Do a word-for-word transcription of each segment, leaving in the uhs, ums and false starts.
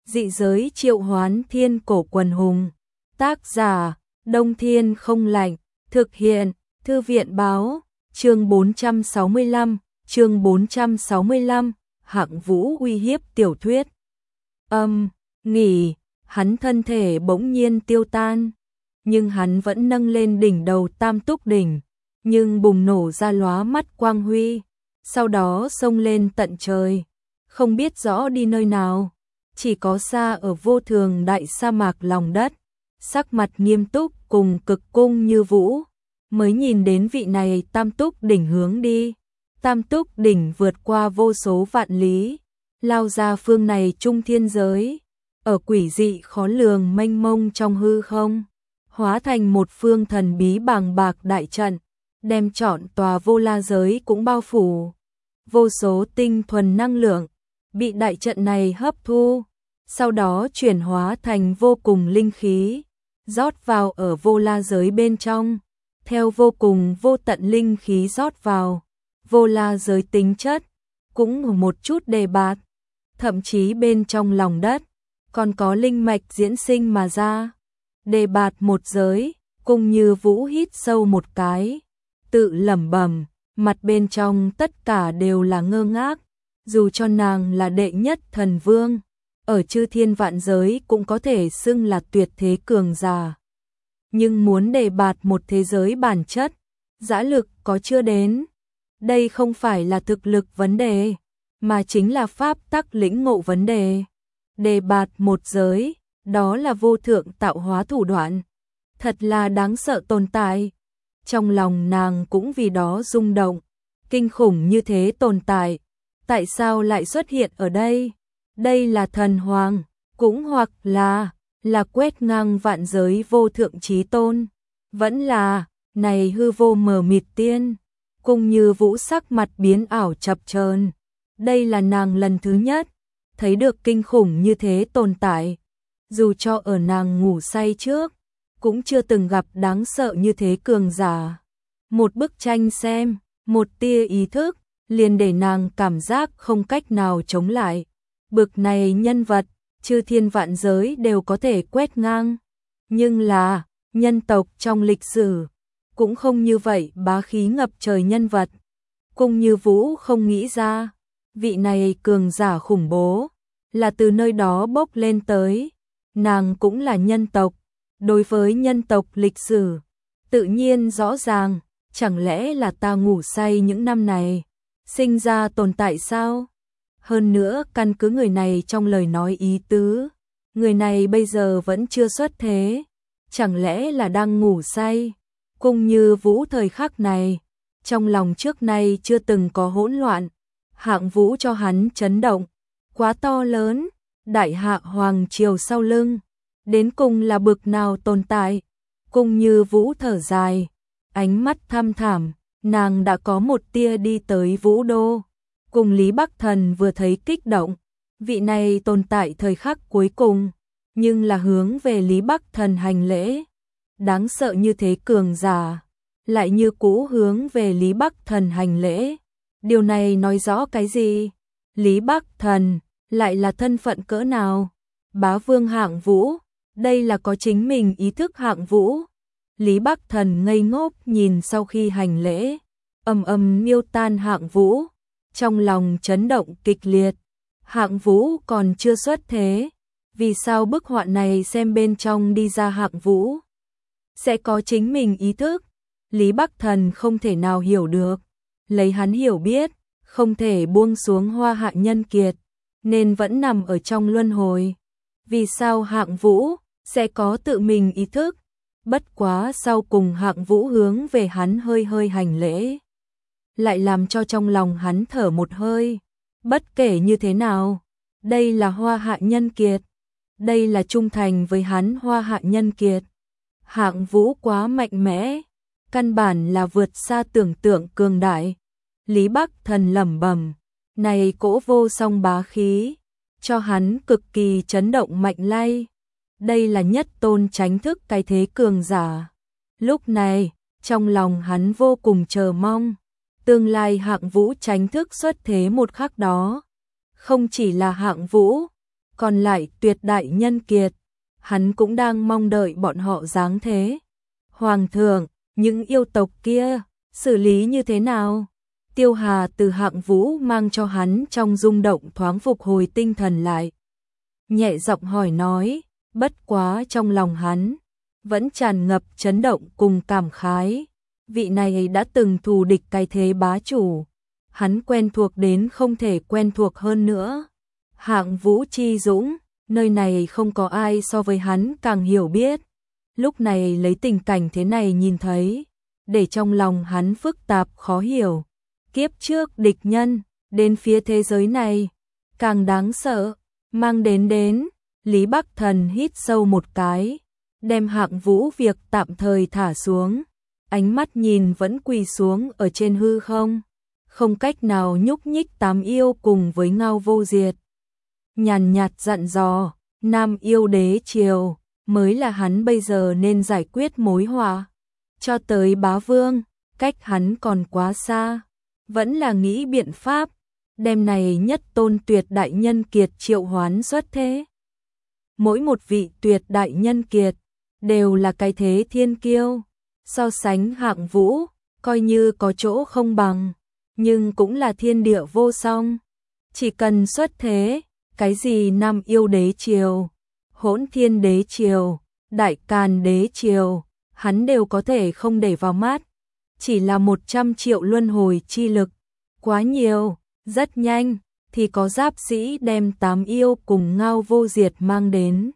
Dị giới triệu hoán thiên cổ quần hùng. Tác giả, Đông Thiên không lạnh. Thực hiện, Thư viện báo. Chương bốn trăm sáu mươi lăm, chương bốn trăm sáu mươi lăm, Hạng Vũ uy hiếp tiểu thuyết. Âm, nghỉ, hắn thân thể bỗng nhiên tiêu tan, nhưng hắn vẫn nâng lên đỉnh đầu Tam Túc đỉnh, nhưng bùng nổ ra lóa mắt quang huy, sau đó xông lên tận trời, không biết rõ đi nơi nào, chỉ có xa ở vô thường đại sa mạc lòng đất, sắc mặt nghiêm túc cùng cực cung như vũ, mới nhìn đến vị này Tam Túc đỉnh hướng đi. Tam Túc đỉnh vượt qua vô số vạn lý, lao ra phương này trung thiên giới, ở quỷ dị khó lường mênh mông trong hư không, hóa thành một phương thần bí bàng bạc đại trận, đem trọn tòa vô la giới cũng bao phủ. Vô số tinh thuần năng lượng bị đại trận này hấp thu, sau đó chuyển hóa thành vô cùng linh khí, rót vào ở vô la giới bên trong. Theo vô cùng vô tận linh khí rót vào, vô la giới tính chất cũng một chút đề bạt, thậm chí bên trong lòng đất còn có linh mạch diễn sinh mà ra. Đề bạt một giới, cùng như vũ hít sâu một cái, tự lẩm bẩm, mặt bên trong tất cả đều là ngơ ngác, dù cho nàng là đệ nhất thần vương, ở chư thiên vạn giới cũng có thể xưng là tuyệt thế cường giả. Nhưng muốn đề bạt một thế giới bản chất, dã lực có chưa đến. Đây không phải là thực lực vấn đề, mà chính là pháp tắc lĩnh ngộ vấn đề. Đề bạt một giới, đó là vô thượng tạo hóa thủ đoạn. Thật là đáng sợ tồn tại. Trong lòng nàng cũng vì đó rung động. Kinh khủng như thế tồn tại, tại sao lại xuất hiện ở đây? Đây là thần hoàng, cũng hoặc là là quét ngang vạn giới vô thượng chí tôn, vẫn là này hư vô mờ mịt tiên. Cùng như vũ sắc mặt biến ảo chập chờn, đây là nàng lần thứ nhất thấy được kinh khủng như thế tồn tại, dù cho ở nàng ngủ say trước cũng chưa từng gặp đáng sợ như thế cường giả. Một bức tranh xem, một tia ý thức liền để nàng cảm giác không cách nào chống lại. Bực này nhân vật chư thiên vạn giới đều có thể quét ngang, nhưng là nhân tộc trong lịch sử cũng không như vậy bá khí ngập trời nhân vật. Cung như vũ không nghĩ ra, vị này cường giả khủng bố là từ nơi đó bốc lên tới. Nàng cũng là nhân tộc, đối với nhân tộc lịch sử tự nhiên rõ ràng, chẳng lẽ là ta ngủ say những năm này sinh ra tồn tại sao? Hơn nữa căn cứ người này trong lời nói ý tứ, người này bây giờ vẫn chưa xuất thế, chẳng lẽ là đang ngủ say? Cung như vũ thời khắc này, trong lòng trước nay chưa từng có hỗn loạn. Hạng Vũ cho hắn chấn động quá to lớn, đại hạ hoàng triều sau lưng, đến cùng là bực nào tồn tại? Cung như vũ thở dài, ánh mắt thăm thẳm, nàng đã có một tia đi tới Vũ Đô. Cùng Lý Bắc Thần vừa thấy kích động, vị này tồn tại thời khắc cuối cùng, nhưng là hướng về Lý Bắc Thần hành lễ. Đáng sợ như thế cường giả, lại như cũ hướng về Lý Bắc Thần hành lễ. Điều này nói rõ cái gì? Lý Bắc Thần lại là thân phận cỡ nào? Bá vương Hạng Vũ, đây là có chính mình ý thức Hạng Vũ. Lý Bắc Thần ngây ngốc nhìn sau khi hành lễ, ầm ầm miêu tan Hạng Vũ, trong lòng chấn động kịch liệt. Hạng Vũ còn chưa xuất thế, vì sao bức họa này xem bên trong đi ra Hạng Vũ sẽ có chính mình ý thức? Lý Bắc Thần không thể nào hiểu được, lấy hắn hiểu biết, không thể buông xuống Hoa Hạ nhân kiệt, nên vẫn nằm ở trong luân hồi. Vì sao Hạng Vũ sẽ có tự mình ý thức? Bất quá sau cùng Hạng Vũ hướng về hắn hơi hơi hành lễ, lại làm cho trong lòng hắn thở một hơi. Bất kể như thế nào, đây là Hoa Hạ nhân kiệt, đây là trung thành với hắn Hoa Hạ nhân kiệt. Hạng Vũ quá mạnh mẽ, căn bản là vượt xa tưởng tượng cường đại. Lý Bắc Thần lẩm bẩm, này cỗ vô song bá khí, cho hắn cực kỳ chấn động mạnh lay. Đây là nhất tôn tránh thức cái thế cường giả. Lúc này, trong lòng hắn vô cùng chờ mong, tương lai Hạng Vũ tránh thức xuất thế một khắc đó. Không chỉ là Hạng Vũ, còn lại tuyệt đại nhân kiệt, hắn cũng đang mong đợi bọn họ giáng thế. Hoàng thượng, những yêu tộc kia, xử lý như thế nào? Tiêu Hà từ Hạng Vũ mang cho hắn trong rung động thoáng phục hồi tinh thần lại. Nhẹ giọng hỏi nói, bất quá trong lòng hắn vẫn tràn ngập chấn động cùng cảm khái. Vị này đã từng thù địch cái thế bá chủ, hắn quen thuộc đến không thể quen thuộc hơn nữa. Hạng Vũ chi dũng, nơi này không có ai so với hắn càng hiểu biết. Lúc này lấy tình cảnh thế này nhìn thấy, để trong lòng hắn phức tạp khó hiểu. Kiếp trước địch nhân, đến phía thế giới này, càng đáng sợ, mang đến đến. Lý Bắc Thần hít sâu một cái, đem Hạng Vũ việc tạm thời thả xuống, ánh mắt nhìn vẫn quỳ xuống ở trên hư không, không cách nào nhúc nhích tám yêu cùng với Ngao Vô Diệt. Nhàn nhạt dặn dò, Nam Yêu Đế Triều mới là hắn bây giờ nên giải quyết mối họa. Cho tới Bá Vương, cách hắn còn quá xa, vẫn là nghĩ biện pháp, đêm này nhất tôn tuyệt đại nhân kiệt triệu hoán xuất thế. Mỗi một vị tuyệt đại nhân kiệt đều là cái thế thiên kiêu, so sánh Hạng Vũ, coi như có chỗ không bằng, nhưng cũng là thiên địa vô song. Chỉ cần xuất thế, cái gì Nam Yêu Đế Triều, Hỗn Thiên Đế Triều, Đại Càn Đế Triều, hắn đều có thể không để vào mắt. Chỉ là một trăm triệu luân hồi chi lực, quá nhiều, rất nhanh, thì có giáp sĩ đem tám yêu cùng Ngao Vô Diệt mang đến.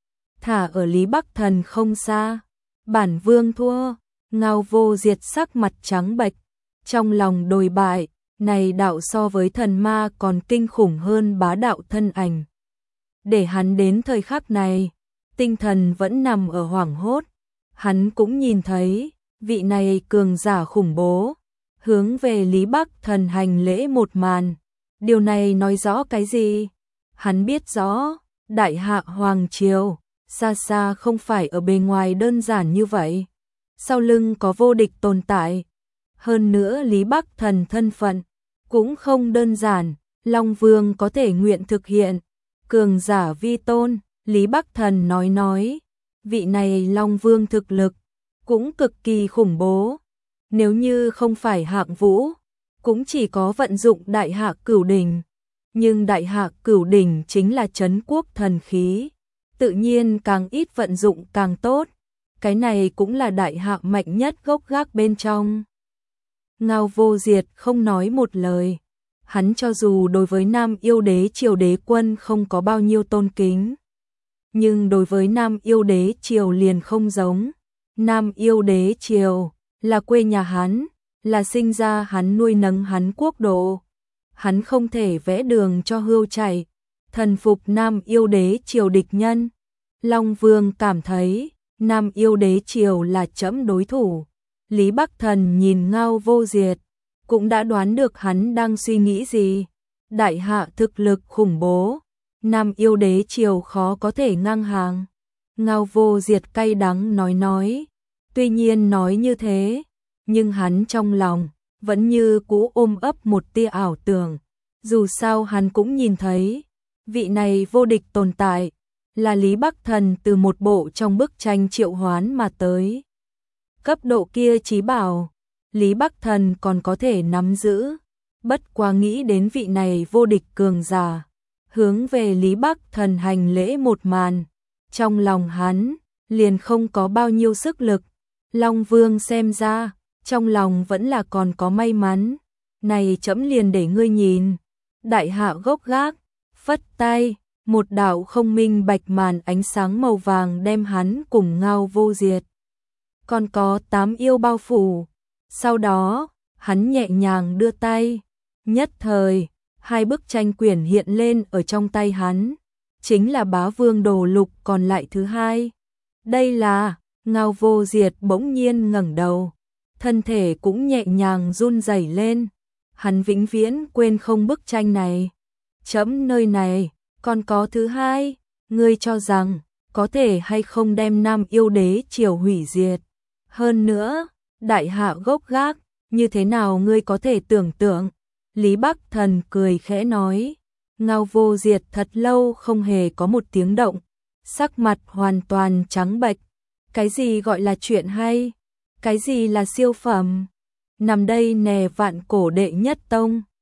Thả ở Lý Bắc Thần không xa, bản vương thua, Ngao Vô Diệt sắc mặt trắng bệch, trong lòng đồi bại, này đạo so với thần ma còn kinh khủng hơn bá đạo thân ảnh. Để hắn đến thời khắc này, tinh thần vẫn nằm ở hoảng hốt, hắn cũng nhìn thấy, vị này cường giả khủng bố, hướng về Lý Bắc Thần hành lễ một màn. Điều này nói rõ cái gì? Hắn biết rõ, Đại Hạ Hoàng Triều, xa xa không phải ở bề ngoài đơn giản như vậy. Sau lưng có vô địch tồn tại. Hơn nữa Lý Bắc Thần thân phận, cũng không đơn giản, Long Vương có thể nguyện thực hiện. Cường giả vi tôn, Lý Bắc Thần nói nói, vị này Long Vương thực lực, cũng cực kỳ khủng bố. Nếu như không phải Hạng Vũ, cũng chỉ có vận dụng Đại Hạ Cửu Đỉnh. Nhưng Đại Hạ Cửu Đỉnh chính là trấn quốc thần khí, tự nhiên càng ít vận dụng càng tốt. Cái này cũng là Đại Hạ mạnh nhất gốc gác bên trong. Ngao Vô Diệt không nói một lời. Hắn cho dù đối với Nam Yêu Đế Triều đế quân không có bao nhiêu tôn kính, nhưng đối với Nam Yêu Đế Triều liền không giống. Nam Yêu Đế Triều là quê nhà hắn, là sinh ra hắn nuôi nấng hắn quốc độ. Hắn không thể vẽ đường cho hươu chạy, thần phục Nam Yêu Đế Triều địch nhân. Long Vương cảm thấy Nam Yêu Đế Triều là trẫm đối thủ. Lý Bắc Thần nhìn Ngao Vô Diệt, cũng đã đoán được hắn đang suy nghĩ gì. Đại Hạ thực lực khủng bố, Nam Yêu Đế Triều khó có thể ngang hàng. Ngao Vô Diệt cay đắng nói nói, tuy nhiên nói như thế, nhưng hắn trong lòng vẫn như cũ ôm ấp một tia ảo tưởng. Dù sao hắn cũng nhìn thấy, vị này vô địch tồn tại, là Lý Bắc Thần từ một bộ trong bức tranh triệu hoán mà tới. Cấp độ kia chí bảo, Lý Bắc Thần còn có thể nắm giữ, bất quá nghĩ đến vị này vô địch cường giả, hướng về Lý Bắc Thần hành lễ một màn, trong lòng hắn liền không có bao nhiêu sức lực. Long Vương xem ra, trong lòng vẫn là còn có may mắn, này trẫm liền để ngươi nhìn. Đại Hạ gốc gác, phất tay, một đạo không minh bạch màn ánh sáng màu vàng đem hắn cùng Ngao Vô Diệt, còn có tám yêu bao phủ. Sau đó, hắn nhẹ nhàng đưa tay, nhất thời, hai bức tranh quyển hiện lên ở trong tay hắn, chính là Bá Vương Đồ Lục còn lại thứ hai. Đây là, Ngao Vô Diệt bỗng nhiên ngẩng đầu, thân thể cũng nhẹ nhàng run rẩy lên. Hắn vĩnh viễn quên không bức tranh này. Chấm nơi này, còn có thứ hai, ngươi cho rằng, có thể hay không đem Nam Yêu Đế Triều hủy diệt. Hơn nữa, Đại Hạ gốc gác, như thế nào ngươi có thể tưởng tượng? Lý Bắc Thần cười khẽ nói, Ngao Vô Diệt thật lâu không hề có một tiếng động, sắc mặt hoàn toàn trắng bệch. Cái gì gọi là chuyện hay? Cái gì là siêu phẩm? Nằm đây nè vạn cổ đệ nhất tông.